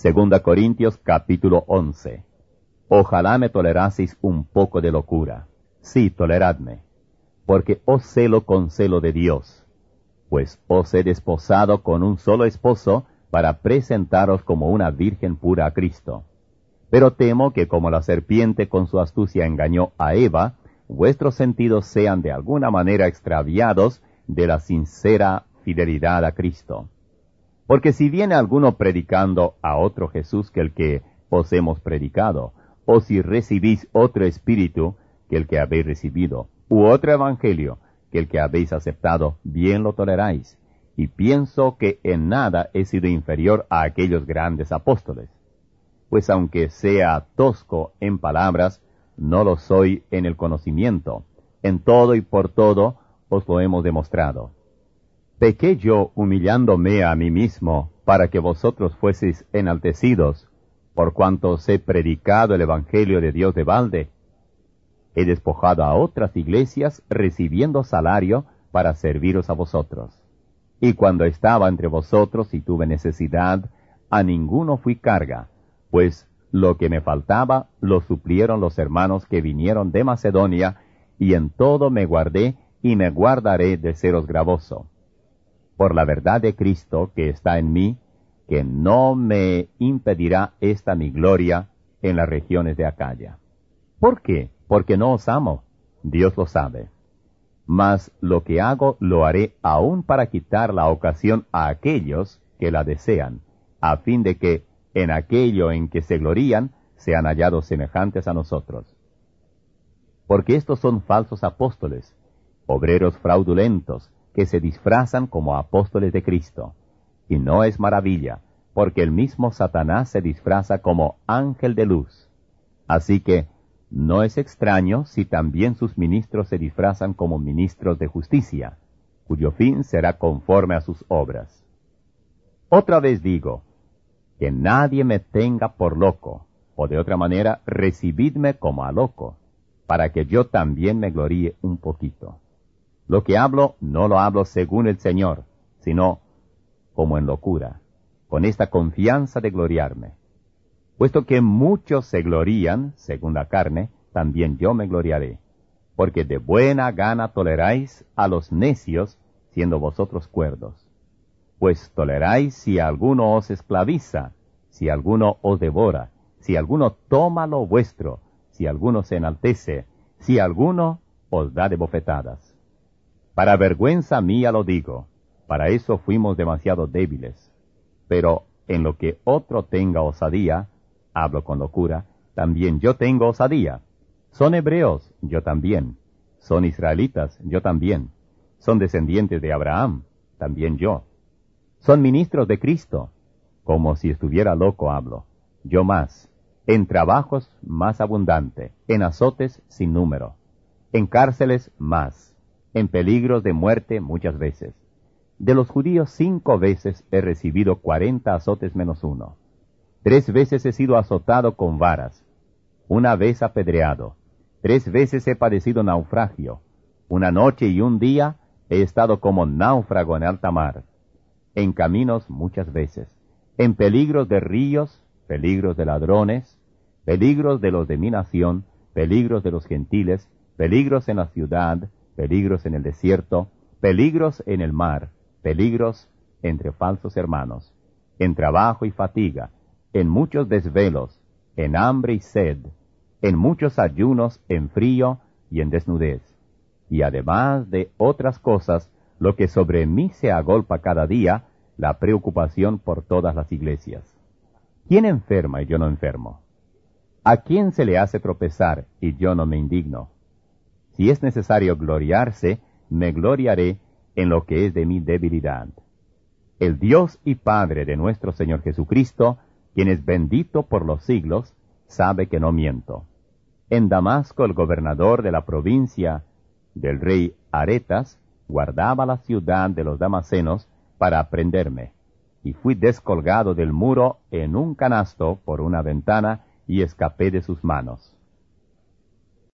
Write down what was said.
Segunda Corintios capítulo 11. Ojalá me toleraseis un poco de locura. Sí, toleradme, porque os celo con celo de Dios, pues os he desposado con un solo esposo para presentaros como una virgen pura a Cristo. Pero temo que como la serpiente con su astucia engañó a Eva, vuestros sentidos sean de alguna manera extraviados de la sincera fidelidad a Cristo. Porque si viene alguno predicando a otro Jesús que el que os hemos predicado, o si recibís otro espíritu que el que habéis recibido, u otro evangelio que el que habéis aceptado, bien lo toleráis, y pienso que en nada he sido inferior a aquellos grandes apóstoles. Pues aunque sea tosco en palabras, no lo soy en el conocimiento. En todo y por todo os lo hemos demostrado. ¿Pequé yo humillándome a mí mismo para que vosotros fueseis enaltecidos, por cuanto os he predicado el evangelio de Dios de balde? He despojado a otras iglesias recibiendo salario para serviros a vosotros. Y cuando estaba entre vosotros y tuve necesidad, a ninguno fui carga, pues lo que me faltaba lo suplieron los hermanos que vinieron de Macedonia, y en todo me guardé y me guardaré de seros gravoso. Por la verdad de Cristo que está en mí, que no me impedirá esta mi gloria en las regiones de Acaya. ¿Por qué? Porque no os amo, Dios lo sabe. Mas lo que hago lo haré aún para quitar la ocasión a aquellos que la desean, a fin de que en aquello en que se glorían sean hallados semejantes a nosotros. Porque estos son falsos apóstoles, obreros fraudulentos, que se disfrazan como apóstoles de Cristo. Y no es maravilla, porque el mismo Satanás se disfraza como ángel de luz. Así que no es extraño si también sus ministros se disfrazan como ministros de justicia, cuyo fin será conforme a sus obras. Otra vez digo, que nadie me tenga por loco, o de otra manera, recibidme como a loco, para que yo también me gloríe un poquito. Lo que hablo, no lo hablo según el Señor, sino como en locura, con esta confianza de gloriarme. Puesto que muchos se glorían, según la carne, también yo me gloriaré, porque de buena gana toleráis a los necios, siendo vosotros cuerdos. Pues toleráis si alguno os esclaviza, si alguno os devora, si alguno toma lo vuestro, si alguno se enaltece, si alguno os da de bofetadas. Para vergüenza mía lo digo, para eso fuimos demasiado débiles. Pero en lo que otro tenga osadía, hablo con locura, también yo tengo osadía. Son hebreos, yo también. Son israelitas, yo también. Son descendientes de Abraham, también yo. Son ministros de Cristo, como si estuviera loco hablo, yo más. En trabajos más abundante, en azotes sin número, en cárceles más, en peligros de muerte muchas veces. De los judíos 5 veces he recibido 40 azotes menos 1. 3 veces he sido azotado con varas, 1 vez apedreado, 3 veces he padecido naufragio, 1 noche y 1 día he estado como náufrago en alta mar, en caminos muchas veces, en peligros de ríos, peligros de ladrones, peligros de los de mi nación, peligros de los gentiles, peligros en la ciudad, peligros en el desierto, peligros en el mar, peligros entre falsos hermanos, en trabajo y fatiga, en muchos desvelos, en hambre y sed, en muchos ayunos, en frío y en desnudez. Y además de otras cosas, lo que sobre mí se agolpa cada día, la preocupación por todas las iglesias. ¿Quién enferma y yo no enfermo? ¿A quién se le hace tropezar y yo no me indigno? Si es necesario gloriarse, me gloriaré en lo que es de mi debilidad. El Dios y Padre de nuestro Señor Jesucristo, quien es bendito por los siglos, sabe que no miento. En Damasco el gobernador de la provincia del rey Aretas guardaba la ciudad de los damasenos para prenderme, y fui descolgado del muro en un canasto por una ventana y escapé de sus manos.